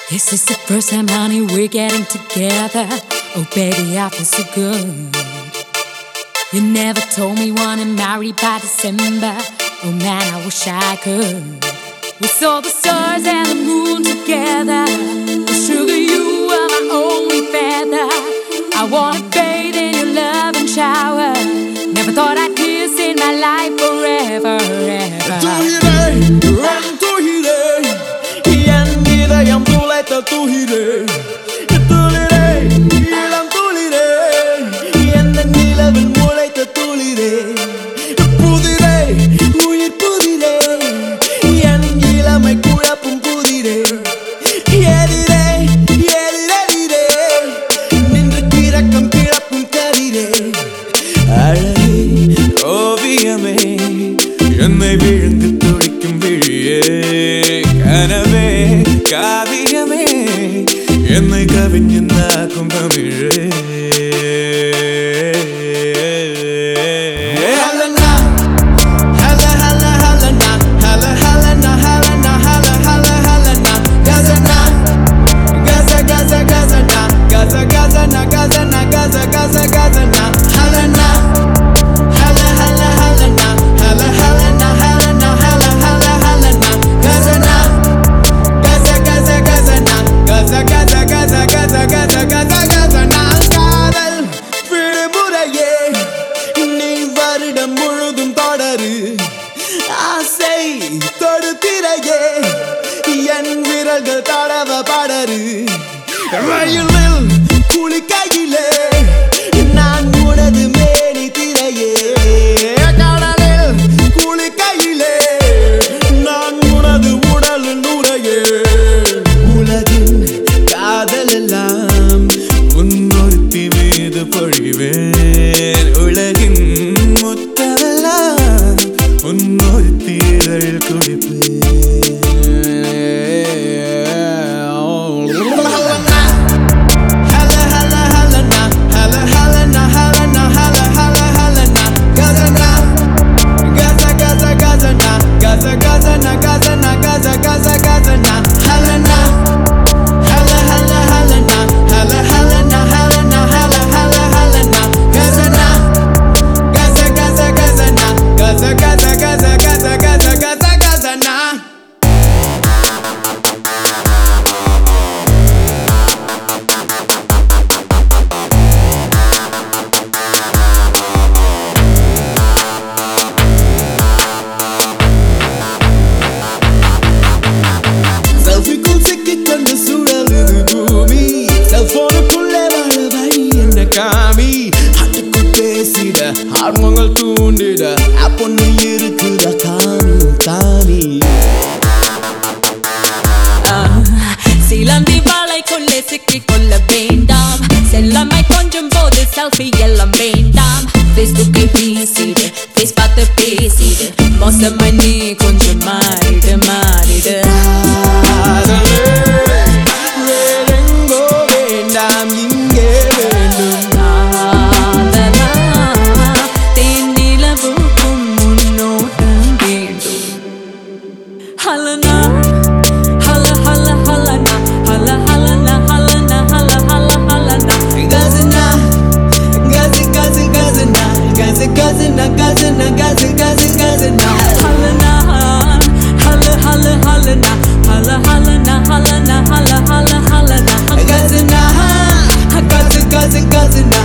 This is the first time, honey, we're getting together. Oh, baby, I feel so good. You never told me wanna marry by December. Oh man, I wish I could. We saw the stars and the moon together. Oh, sugar, you are my only feather. I wanna bathe in your love and shower. Never thought I'd kiss in my life forever, ever. Tuhire, tulire, ilam tulire, enda nilavil mulaitha tulire, pudire, uyir pudire, en ilamai kulappum pudire, edire, edire, nindru kirakkam kirappum kadire, alage, oviyame, ennai vizhundu tulikkum vizhiye, kanave, காவியமே என்னை கவிஞனாக்கும் தமிழே ஆசை தொடுத்திரையே என் விரல்கள் தடவ படரு வயலில் குளிக்கையிலே நான் உனது மேனி திரையே கடலில் குளிக்கையிலே நான் உனது உடல் நுரையே உலகின் காதல் எல்லாம் உன்னொருத்தி மீது பொழிவேன் உலகின் முத்தமெல்லாம் உன்னொருத்தி இதழ் குடிப்பேன் ஆர்வங்கள் தூண்டிட அப்பொண்ணு இருக்குற காமி தானி சிலந்தி வாழைக்குள்ளே சிக்கிக் கொள்ள வேண்டாம் செல்லம்மை கொஞ்சம் போது செல்ஃபி எல்லாம் வேண்டாம் ஃபேஸ்புக்கை பேசிடு ஃபேஸ் பார்த்து பேசிடு மோசமாய் நீ கொஞ்சம் மாறிடு மாறிடு வேறெங்கோ வேண்டாம் இங்கே வேண்டும் Halana, hala hala halana, hala halana, halana, hala hala halana. Gazana, gazi gazi gazana, gazi gazana, gazana, gazi gazi gazana. Halana, hala hala halana, hala halana, halana, hala hala halana. Gazana, gazi gazi gazana.